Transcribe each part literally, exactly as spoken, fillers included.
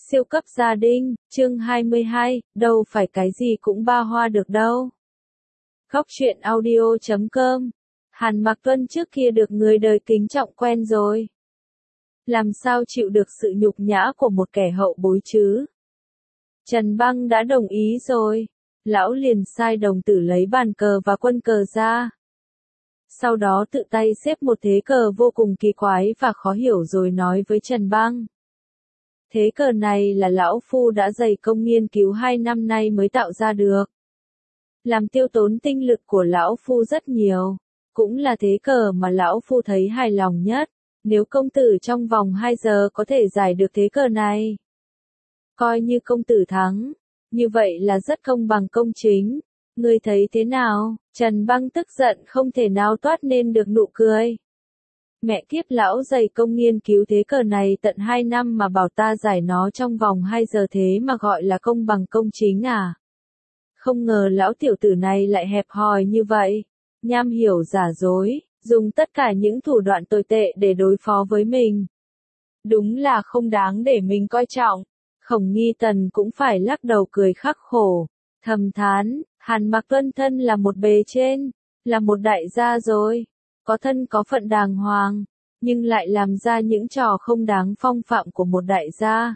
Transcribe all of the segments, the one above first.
Siêu cấp gia đình, chương hai mươi hai, đâu phải cái gì cũng ba hoa được đâu. Góc truyện audio chấm com. Hàn Mạc Tuân trước kia được người đời kính trọng quen rồi. Làm sao chịu được sự nhục nhã của một kẻ hậu bối chứ? Trần Băng đã đồng ý rồi. Lão liền sai đồng tử lấy bàn cờ và quân cờ ra. Sau đó tự tay xếp một thế cờ vô cùng kỳ quái và khó hiểu rồi nói với Trần Băng. Thế cờ này là lão phu đã dày công nghiên cứu hai năm nay mới tạo ra được. Làm tiêu tốn tinh lực của lão phu rất nhiều. Cũng là thế cờ mà lão phu thấy hài lòng nhất. Nếu công tử trong vòng hai giờ có thể giải được thế cờ này, coi như công tử thắng. Như vậy là rất công bằng công chính. Ngươi thấy thế nào? Trần Băng tức giận không thể nào toát nên được nụ cười. Mẹ kiếp, lão dày công nghiên cứu thế cờ này tận hai năm mà bảo ta giải nó trong vòng hai giờ thế mà gọi là công bằng công chính à? Không ngờ lão tiểu tử này lại hẹp hòi như vậy. Nham hiểu giả dối, dùng tất cả những thủ đoạn tồi tệ để đối phó với mình. Đúng là không đáng để mình coi trọng. Khổng Nghi Tần cũng phải lắc đầu cười khắc khổ, thầm thán, Hàn Mạc Tuân thân là một bề trên, là một đại gia rồi. Có thân có phận đàng hoàng, nhưng lại làm ra những trò không đáng phong phạm của một đại gia.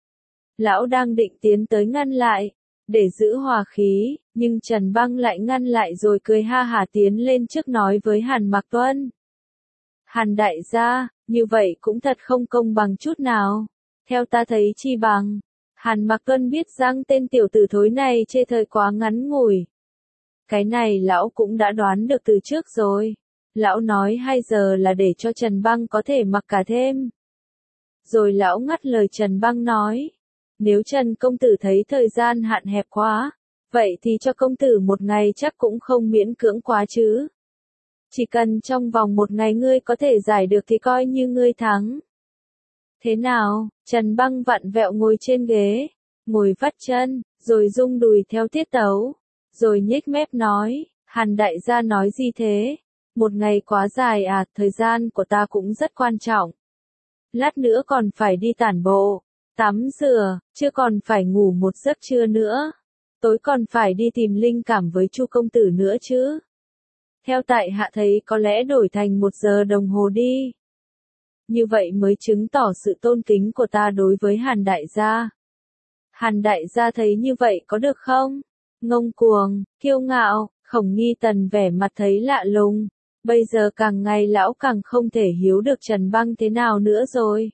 Lão đang định tiến tới ngăn lại, để giữ hòa khí, nhưng Trần Băng lại ngăn lại rồi cười ha hả tiến lên trước nói với Hàn Mạc Tuân. Hàn đại gia, như vậy cũng thật không công bằng chút nào. Theo ta thấy chi bằng. Hàn Mạc Tuân biết rằng tên tiểu tử thối này chê thời quá ngắn ngủi. Cái này lão cũng đã đoán được từ trước rồi. Lão nói hai giờ là để cho Trần Băng có thể mặc cả thêm. Rồi lão ngắt lời Trần Băng nói. Nếu Trần công tử thấy thời gian hạn hẹp quá, vậy thì cho công tử một ngày chắc cũng không miễn cưỡng quá chứ. Chỉ cần trong vòng một ngày ngươi có thể giải được thì coi như ngươi thắng. Thế nào? Trần Băng vặn vẹo ngồi trên ghế, ngồi vắt chân, rồi rung đùi theo tiết tấu, rồi nhếch mép nói, Hàn đại gia nói gì thế? Một ngày quá dài à, thời gian của ta cũng rất quan trọng. Lát nữa còn phải đi tản bộ, tắm rửa, chưa còn phải ngủ một giấc trưa nữa. Tối còn phải đi tìm linh cảm với Chu công tử nữa chứ. Theo tại hạ thấy có lẽ đổi thành một giờ đồng hồ đi. Như vậy mới chứng tỏ sự tôn kính của ta đối với Hàn đại gia. Hàn đại gia thấy như vậy có được không? Ngông cuồng, kiêu ngạo, Khổng Nghi Tần vẻ mặt thấy lạ lùng. Bây giờ càng ngày lão càng không thể hiểu được Trần Băng thế nào nữa rồi.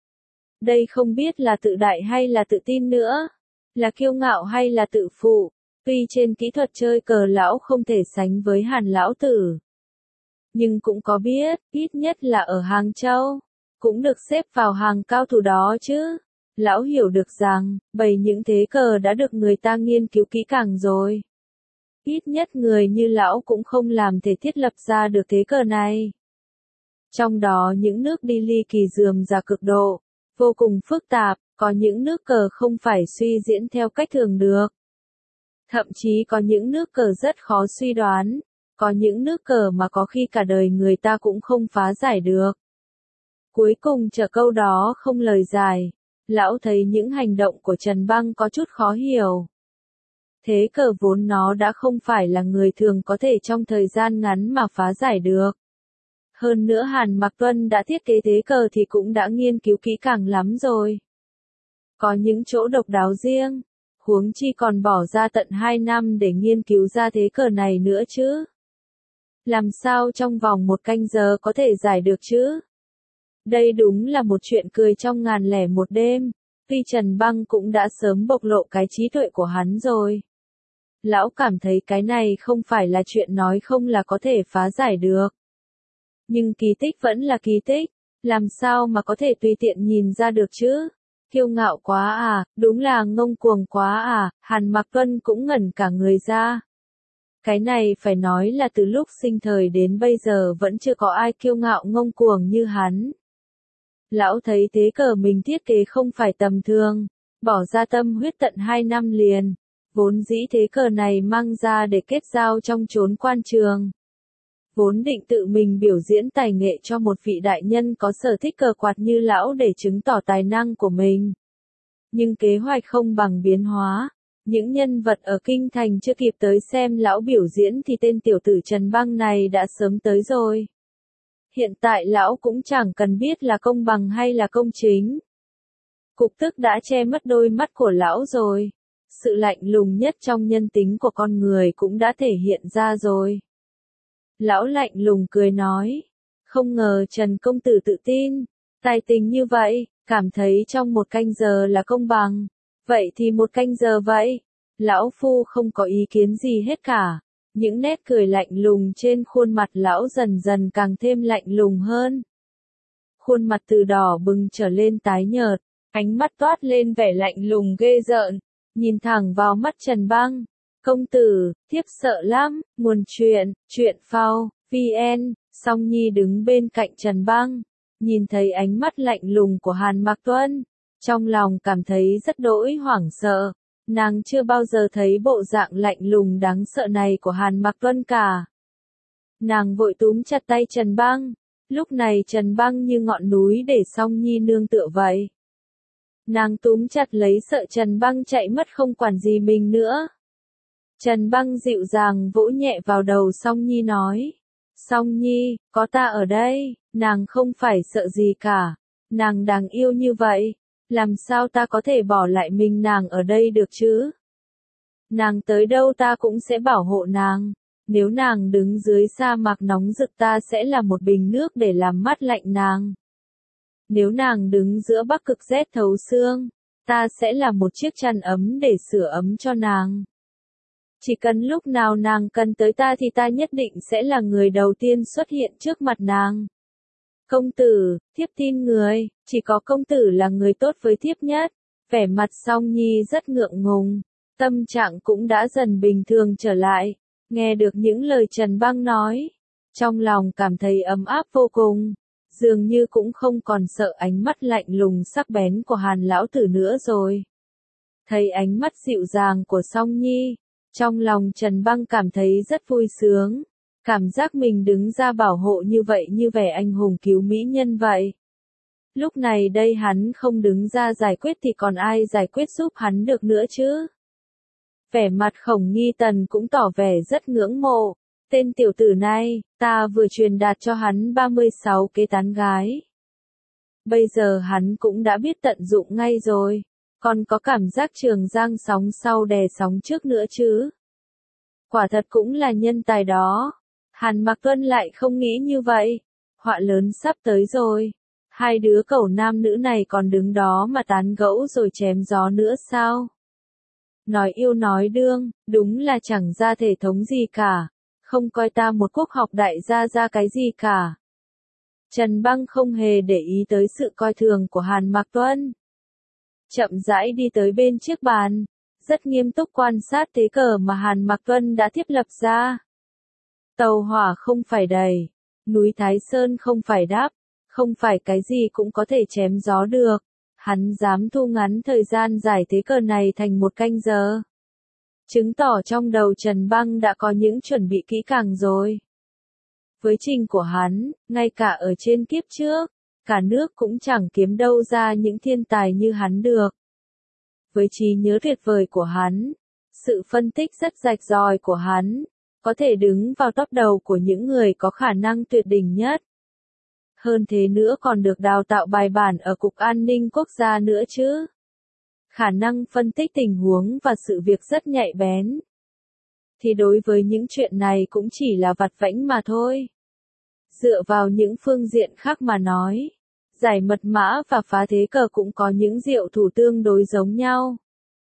Đây không biết là tự đại hay là tự tin nữa. Là kiêu ngạo hay là tự phụ. Tuy trên kỹ thuật chơi cờ lão không thể sánh với Hàn lão tử. Nhưng cũng có biết, ít nhất là ở Hàng Châu, cũng được xếp vào hàng cao thủ đó chứ. Lão hiểu được rằng, bày những thế cờ đã được người ta nghiên cứu kỹ càng rồi. Ít nhất người như lão cũng không làm thể thiết lập ra được thế cờ này. Trong đó những nước đi ly kỳ rườm rà cực độ, vô cùng phức tạp, có những nước cờ không phải suy diễn theo cách thường được. Thậm chí có những nước cờ rất khó suy đoán, có những nước cờ mà có khi cả đời người ta cũng không phá giải được. Cuối cùng chờ câu đó không lời giải, lão thấy những hành động của Trần Băng có chút khó hiểu. Thế cờ vốn nó đã không phải là người thường có thể trong thời gian ngắn mà phá giải được. Hơn nữa Hàn Mạc Tuân đã thiết kế thế cờ thì cũng đã nghiên cứu kỹ càng lắm rồi. Có những chỗ độc đáo riêng, huống chi còn bỏ ra tận hai năm để nghiên cứu ra thế cờ này nữa chứ. Làm sao trong vòng một canh giờ có thể giải được chứ? Đây đúng là một chuyện cười trong ngàn lẻ một đêm, tuy Trần Băng cũng đã sớm bộc lộ cái trí tuệ của hắn rồi. Lão cảm thấy cái này không phải là chuyện nói không là có thể phá giải được. Nhưng kỳ tích vẫn là kỳ tích, làm sao mà có thể tùy tiện nhìn ra được chứ? Kiêu ngạo quá à, đúng là ngông cuồng quá à, Hàn Mạc Tuân cũng ngẩn cả người ra. Cái này phải nói là từ lúc sinh thời đến bây giờ vẫn chưa có ai kiêu ngạo ngông cuồng như hắn. Lão thấy thế cờ mình thiết kế không phải tầm thường, bỏ ra tâm huyết tận hai năm liền, vốn dĩ thế cờ này mang ra để kết giao trong chốn quan trường. Vốn định tự mình biểu diễn tài nghệ cho một vị đại nhân có sở thích cờ quạt như lão để chứng tỏ tài năng của mình. Nhưng kế hoạch không bằng biến hóa. Những nhân vật ở kinh thành chưa kịp tới xem lão biểu diễn thì tên tiểu tử Trần Băng này đã sớm tới rồi. Hiện tại lão cũng chẳng cần biết là công bằng hay là công chính. Cục tức đã che mất đôi mắt của lão rồi. Sự lạnh lùng nhất trong nhân tính của con người cũng đã thể hiện ra rồi. Lão lạnh lùng cười nói. Không ngờ Trần công tử tự tin, tài tình như vậy, cảm thấy trong một canh giờ là công bằng. Vậy thì một canh giờ vậy. Lão phu không có ý kiến gì hết cả. Những nét cười lạnh lùng trên khuôn mặt lão dần dần càng thêm lạnh lùng hơn. Khuôn mặt từ đỏ bừng trở lên tái nhợt, ánh mắt toát lên vẻ lạnh lùng ghê rợn, nhìn thẳng vào mắt Trần Băng. Công tử, thiếp sợ lắm, nguồn chuyện, chuyện phao, vn, Song Nhi đứng bên cạnh Trần Băng, nhìn thấy ánh mắt lạnh lùng của Hàn Mạc Tuân, trong lòng cảm thấy rất đỗi hoảng sợ. Nàng chưa bao giờ thấy bộ dạng lạnh lùng đáng sợ này của Hàn Mạc Tuân cả. Nàng vội túm chặt tay Trần Băng, lúc này Trần Băng như ngọn núi để Song Nhi nương tựa vậy. Nàng túm chặt lấy sợ Trần Băng chạy mất không quản gì mình nữa. Trần Băng dịu dàng vỗ nhẹ vào đầu Song Nhi nói. Song Nhi, có ta ở đây, nàng không phải sợ gì cả. Nàng đáng yêu như vậy, làm sao ta có thể bỏ lại mình nàng ở đây được chứ? Nàng tới đâu ta cũng sẽ bảo hộ nàng. Nếu nàng đứng dưới sa mạc nóng rực ta sẽ là một bình nước để làm mát lạnh nàng. Nếu nàng đứng giữa bắc cực rét thấu xương, ta sẽ là một chiếc chăn ấm để sưởi ấm cho nàng. Chỉ cần lúc nào nàng cần tới ta thì ta nhất định sẽ là người đầu tiên xuất hiện trước mặt nàng. Công tử, thiếp tin người, chỉ có công tử là người tốt với thiếp nhất. Vẻ mặt Song Nhi rất ngượng ngùng, tâm trạng cũng đã dần bình thường trở lại. Nghe được những lời Trần Băng nói, trong lòng cảm thấy ấm áp vô cùng, dường như cũng không còn sợ ánh mắt lạnh lùng sắc bén của Hàn lão tử nữa rồi. Thấy ánh mắt dịu dàng của Song Nhi, trong lòng Trần Băng cảm thấy rất vui sướng, cảm giác mình đứng ra bảo hộ như vậy như vẻ anh hùng cứu mỹ nhân vậy. Lúc này đây hắn không đứng ra giải quyết thì còn ai giải quyết giúp hắn được nữa chứ? Vẻ mặt Khổng Nghi Tần cũng tỏ vẻ rất ngưỡng mộ. Tên tiểu tử này, ta vừa truyền đạt cho hắn ba mươi sáu kế tán gái. Bây giờ hắn cũng đã biết tận dụng ngay rồi. Còn có cảm giác Trường Giang sóng sau đè sóng trước nữa chứ. Quả thật cũng là nhân tài đó. Hàn Mạc Tuân lại không nghĩ như vậy. Họa lớn sắp tới rồi. Hai đứa cẩu nam nữ này còn đứng đó mà tán gẫu rồi chém gió nữa sao? Nói yêu nói đương, đúng là chẳng ra thể thống gì cả. Không coi ta một quốc học đại gia ra cái gì cả. Trần Băng không hề để ý tới sự coi thường của Hàn Mạc Tuân. Chậm rãi đi tới bên chiếc bàn, rất nghiêm túc quan sát thế cờ mà Hàn Mạc Tuân đã thiết lập ra. Tàu hỏa không phải đầy, núi Thái Sơn không phải đáp, không phải cái gì cũng có thể chém gió được. Hắn dám thu ngắn thời gian giải thế cờ này thành một canh giờ. Chứng tỏ trong đầu Trần Băng đã có những chuẩn bị kỹ càng rồi. Với trình của hắn, ngay cả ở trên kiếp trước, cả nước cũng chẳng kiếm đâu ra những thiên tài như hắn được. Với trí nhớ tuyệt vời của hắn, sự phân tích rất rạch ròi của hắn, có thể đứng vào top đầu của những người có khả năng tuyệt đỉnh nhất. Hơn thế nữa còn được đào tạo bài bản ở Cục An ninh Quốc gia nữa chứ. Khả năng phân tích tình huống và sự việc rất nhạy bén. Thì đối với những chuyện này cũng chỉ là vặt vãnh mà thôi. Dựa vào những phương diện khác mà nói, giải mật mã và phá thế cờ cũng có những diệu thủ tương đối giống nhau.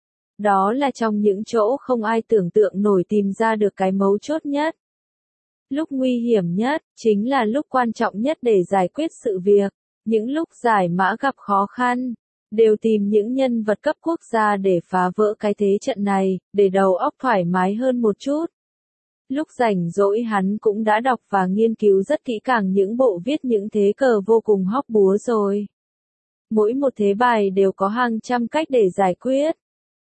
Đó là trong những chỗ không ai tưởng tượng nổi tìm ra được cái mấu chốt nhất. Lúc nguy hiểm nhất, chính là lúc quan trọng nhất để giải quyết sự việc. Những lúc giải mã gặp khó khăn, đều tìm những nhân vật cấp quốc gia để phá vỡ cái thế trận này, để đầu óc thoải mái hơn một chút. Lúc rảnh rỗi hắn cũng đã đọc và nghiên cứu rất kỹ càng những bộ viết những thế cờ vô cùng hóc búa rồi. Mỗi một thế bài đều có hàng trăm cách để giải quyết.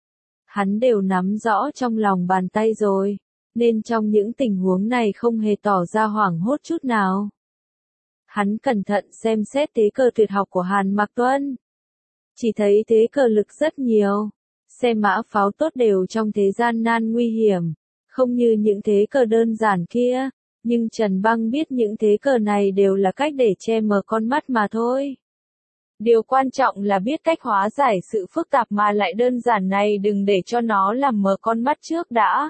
Hắn đều nắm rõ trong lòng bàn tay rồi, nên trong những tình huống này không hề tỏ ra hoảng hốt chút nào. Hắn cẩn thận xem xét thế cờ tuyệt học của Hàn Mạc Tuân. Chỉ thấy thế cờ lực rất nhiều. Xe mã pháo tốt đều trong thế gian nan nguy hiểm. Không như những thế cờ đơn giản kia. Nhưng Trần Băng biết những thế cờ này đều là cách để che mờ con mắt mà thôi. Điều quan trọng là biết cách hóa giải sự phức tạp mà lại đơn giản này, đừng để cho nó làm mờ con mắt trước đã.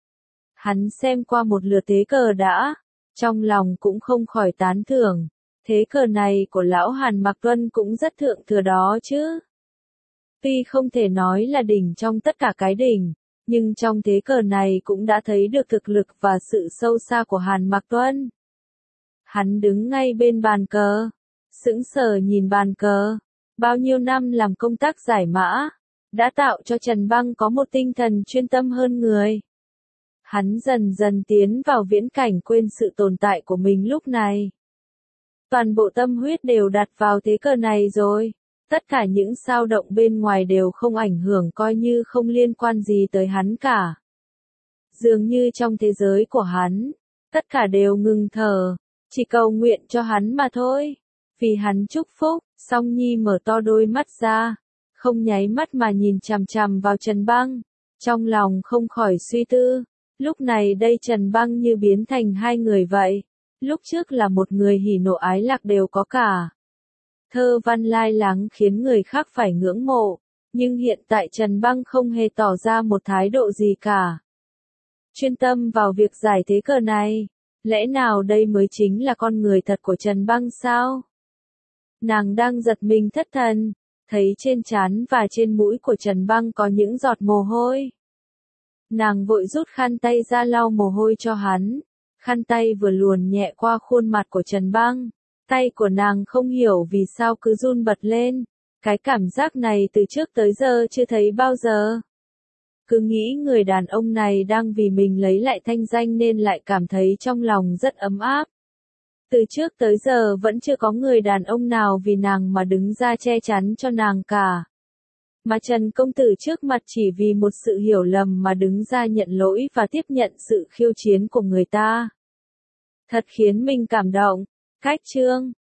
Hắn xem qua một lượt thế cờ đã, trong lòng cũng không khỏi tán thưởng. Thế cờ này của lão Hàn Mạc Tuân cũng rất thượng thừa đó chứ. Tuy không thể nói là đỉnh trong tất cả cái đỉnh, nhưng trong thế cờ này cũng đã thấy được thực lực và sự sâu xa của Hàn Mạc Tuân. Hắn đứng ngay bên bàn cờ, sững sờ nhìn bàn cờ. Bao nhiêu năm làm công tác giải mã, đã tạo cho Trần Băng có một tinh thần chuyên tâm hơn người. Hắn dần dần tiến vào viễn cảnh quên sự tồn tại của mình lúc này. Toàn bộ tâm huyết đều đặt vào thế cờ này rồi. Tất cả những dao động bên ngoài đều không ảnh hưởng, coi như không liên quan gì tới hắn cả. Dường như trong thế giới của hắn, tất cả đều ngừng thở, chỉ cầu nguyện cho hắn mà thôi. Vì hắn chúc phúc, Song Nhi mở to đôi mắt ra, không nháy mắt mà nhìn chằm chằm vào Trần Băng. Trong lòng không khỏi suy tư, lúc này đây Trần Băng như biến thành hai người vậy. Lúc trước là một người hỉ nộ ái lạc đều có cả. Thơ văn lai láng khiến người khác phải ngưỡng mộ, nhưng hiện tại Trần Băng không hề tỏ ra một thái độ gì cả. Chuyên tâm vào việc giải thế cờ này, lẽ nào đây mới chính là con người thật của Trần Băng sao? Nàng đang giật mình thất thần, thấy trên trán và trên mũi của Trần Băng có những giọt mồ hôi. Nàng vội rút khăn tay ra lau mồ hôi cho hắn, khăn tay vừa luồn nhẹ qua khuôn mặt của Trần Băng. Tay của nàng không hiểu vì sao cứ run bật lên, cái cảm giác này từ trước tới giờ chưa thấy bao giờ. Cứ nghĩ người đàn ông này đang vì mình lấy lại thanh danh nên lại cảm thấy trong lòng rất ấm áp. Từ trước tới giờ vẫn chưa có người đàn ông nào vì nàng mà đứng ra che chắn cho nàng cả. Mà Trần công tử trước mặt chỉ vì một sự hiểu lầm mà đứng ra nhận lỗi và tiếp nhận sự khiêu chiến của người ta. Thật khiến mình cảm động. Cách chương